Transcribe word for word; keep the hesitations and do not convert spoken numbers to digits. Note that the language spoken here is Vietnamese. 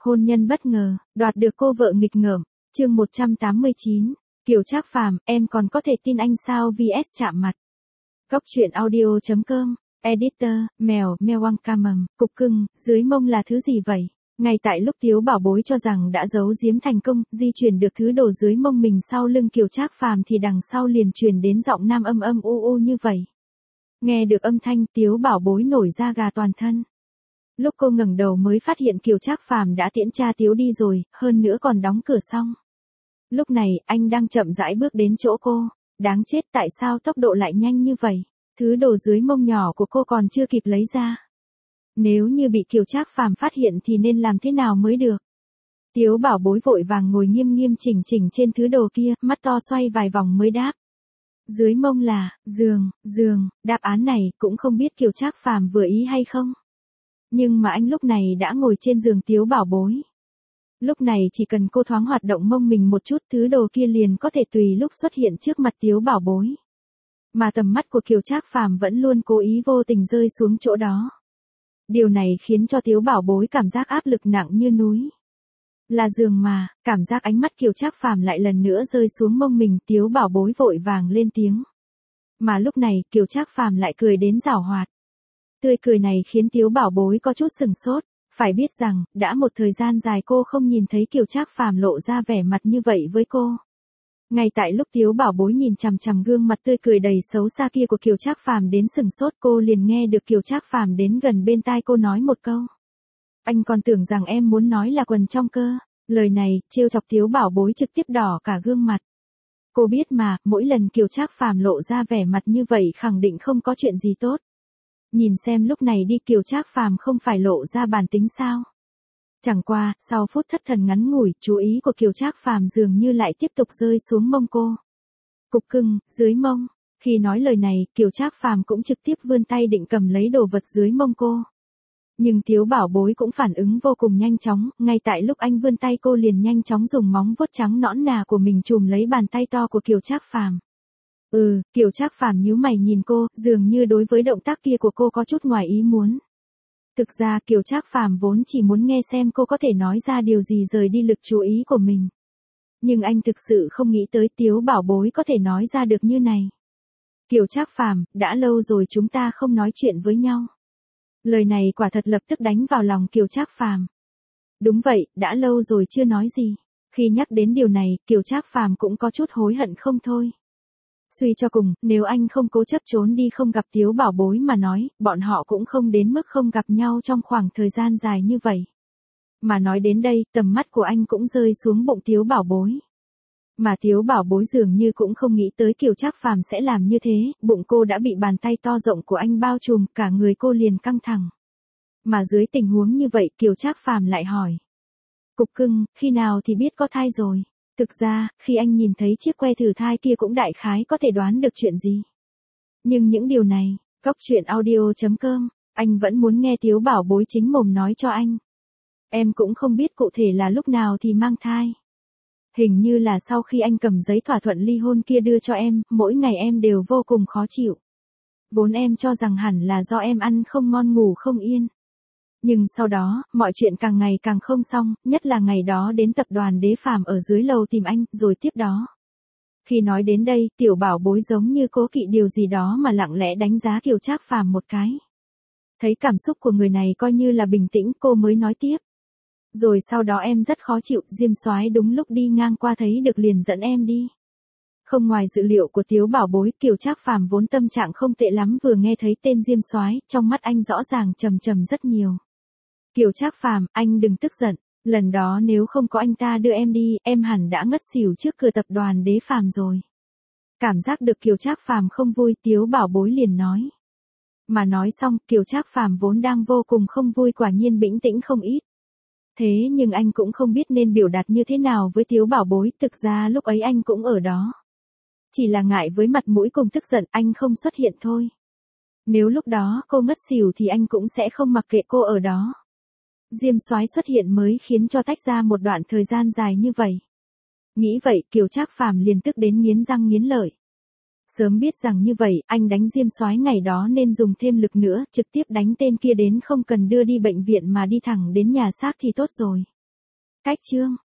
Hôn nhân bất ngờ, đoạt được cô vợ nghịch ngợm. Chương một trăm tám mươi chín. Kiều Trác Phàm, em còn có thể tin anh sao vs chạm mặt. Góc truyện audio chấm com. Editor, mèo, mèo Wang Camum, cục cưng, dưới mông là thứ gì vậy? Ngay tại lúc Tiếu Bảo Bối cho rằng đã giấu giếm thành công, di chuyển được thứ đồ dưới mông mình sau lưng Kiều Trác Phàm thì đằng sau liền truyền đến giọng nam âm âm u u như vậy. Nghe được âm thanh, Tiếu Bảo Bối nổi da gà toàn thân. Lúc cô ngẩng đầu mới phát hiện Kiều Trác Phàm đã tiễn cha Tiếu đi rồi, hơn nữa còn đóng cửa xong. Lúc này, anh đang chậm rãi bước đến chỗ cô. Đáng chết, tại sao tốc độ lại nhanh như vậy? Thứ đồ dưới mông nhỏ của cô còn chưa kịp lấy ra. Nếu như bị Kiều Trác Phàm phát hiện thì nên làm thế nào mới được? Tiếu Bảo Bối vội vàng ngồi nghiêm nghiêm chỉnh chỉnh trên thứ đồ kia, mắt to xoay vài vòng mới đáp. Dưới mông là, giường, giường, đáp án này cũng không biết Kiều Trác Phàm vừa ý hay không. Nhưng mà anh lúc này đã ngồi trên giường Tiếu Bảo Bối. Lúc này chỉ cần cô thoáng hoạt động mông mình một chút, thứ đồ kia liền có thể tùy lúc xuất hiện trước mặt Tiếu Bảo Bối. Mà tầm mắt của Kiều Trác Phàm vẫn luôn cố ý vô tình rơi xuống chỗ đó. Điều này khiến cho Tiếu Bảo Bối cảm giác áp lực nặng như núi. Là giường mà, cảm giác ánh mắt Kiều Trác Phàm lại lần nữa rơi xuống mông mình, Tiếu Bảo Bối vội vàng lên tiếng. Mà lúc này, Kiều Trác Phàm lại cười đến giảo hoạt. Tươi cười này khiến Tiếu Bảo Bối có chút sừng sốt. Phải biết rằng, đã một thời gian dài cô không nhìn thấy Kiều Trác Phàm lộ ra vẻ mặt như vậy với cô. Ngay tại lúc Tiếu Bảo Bối nhìn chằm chằm gương mặt tươi cười đầy xấu xa kia của Kiều Trác Phàm đến sừng sốt, cô liền nghe được Kiều Trác Phàm đến gần bên tai cô nói một câu. Anh còn tưởng rằng em muốn nói là quần trong cơ. Lời này, trêu chọc Tiếu Bảo Bối trực tiếp đỏ cả gương mặt. Cô biết mà, mỗi lần Kiều Trác Phàm lộ ra vẻ mặt như vậy khẳng định không có chuyện gì tốt. Nhìn xem lúc này đi Kiều Trác Phàm không phải lộ ra bản tính sao. Chẳng qua, sau phút thất thần ngắn ngủi, chú ý của Kiều Trác Phàm dường như lại tiếp tục rơi xuống mông cô. Cục cưng, dưới mông. Khi nói lời này, Kiều Trác Phàm cũng trực tiếp vươn tay định cầm lấy đồ vật dưới mông cô. Nhưng Tiếu Bảo Bối cũng phản ứng vô cùng nhanh chóng, ngay tại lúc anh vươn tay cô liền nhanh chóng dùng móng vuốt trắng nõn nà của mình chùm lấy bàn tay to của Kiều Trác Phàm. Ừ, Kiều Trác Phàm nhíu mày nhìn cô, dường như đối với động tác kia của cô có chút ngoài ý muốn. Thực ra Kiều Trác Phàm vốn chỉ muốn nghe xem cô có thể nói ra điều gì rời đi lực chú ý của mình. Nhưng anh thực sự không nghĩ tới Tiếu Bảo Bối có thể nói ra được như này. Kiều Trác Phàm, đã lâu rồi chúng ta không nói chuyện với nhau. Lời này quả thật lập tức đánh vào lòng Kiều Trác Phàm. Đúng vậy, đã lâu rồi chưa nói gì. Khi nhắc đến điều này, Kiều Trác Phàm cũng có chút hối hận không thôi. Suy cho cùng, nếu anh không cố chấp trốn đi không gặp Tiếu Bảo Bối mà nói, bọn họ cũng không đến mức không gặp nhau trong khoảng thời gian dài như vậy. Mà nói đến đây, tầm mắt của anh cũng rơi xuống bụng Tiếu Bảo Bối. Mà Tiếu Bảo Bối dường như cũng không nghĩ tới Kiều Trác Phàm sẽ làm như thế, bụng cô đã bị bàn tay to rộng của anh bao trùm, cả người cô liền căng thẳng. Mà dưới tình huống như vậy, Kiều Trác Phàm lại hỏi. Cục cưng, khi nào thì biết có thai rồi? Thực ra, khi anh nhìn thấy chiếc que thử thai kia cũng đại khái có thể đoán được chuyện gì. Nhưng những điều này, góc truyện audio chấm com, anh vẫn muốn nghe Tiếu Bảo Bối chính mồm nói cho anh. Em cũng không biết cụ thể là lúc nào thì mang thai. Hình như là sau khi anh cầm giấy thỏa thuận ly hôn kia đưa cho em, mỗi ngày em đều vô cùng khó chịu. Vốn em cho rằng hẳn là do em ăn không ngon ngủ không yên. Nhưng sau đó, mọi chuyện càng ngày càng không xong, nhất là ngày đó đến tập đoàn Đế Phàm ở dưới lầu tìm anh, rồi tiếp đó. Khi nói đến đây, Tiểu Bảo Bối giống như cố kỵ điều gì đó mà lặng lẽ đánh giá Kiều Trác Phàm một cái. Thấy cảm xúc của người này coi như là bình tĩnh, cô mới nói tiếp. Rồi sau đó em rất khó chịu, Diêm Soái đúng lúc đi ngang qua thấy được liền dẫn em đi. Không ngoài dự liệu của Tiếu Bảo Bối, Kiều Trác Phàm vốn tâm trạng không tệ lắm vừa nghe thấy tên Diêm Soái, trong mắt anh rõ ràng trầm trầm rất nhiều. Kiều Trác Phàm, anh đừng tức giận, lần đó nếu không có anh ta đưa em đi, em hẳn đã ngất xỉu trước cửa tập đoàn Đế Phàm rồi. Cảm giác được Kiều Trác Phàm không vui, Tiếu Bảo Bối liền nói. Mà nói xong, Kiều Trác Phàm vốn đang vô cùng không vui quả nhiên bĩnh tĩnh không ít. Thế nhưng anh cũng không biết nên biểu đạt như thế nào với Tiếu Bảo Bối, thực ra lúc ấy anh cũng ở đó. Chỉ là ngại với mặt mũi cùng tức giận anh không xuất hiện thôi. Nếu lúc đó cô ngất xỉu thì anh cũng sẽ không mặc kệ cô ở đó. Diêm Soái xuất hiện mới khiến cho tách ra một đoạn thời gian dài như vậy. Nghĩ vậy, Kiều Trác Phàm liền tức đến nghiến răng nghiến lợi. Sớm biết rằng như vậy, anh đánh Diêm Soái ngày đó nên dùng thêm lực nữa, trực tiếp đánh tên kia đến không cần đưa đi bệnh viện mà đi thẳng đến nhà xác thì tốt rồi. Cách chương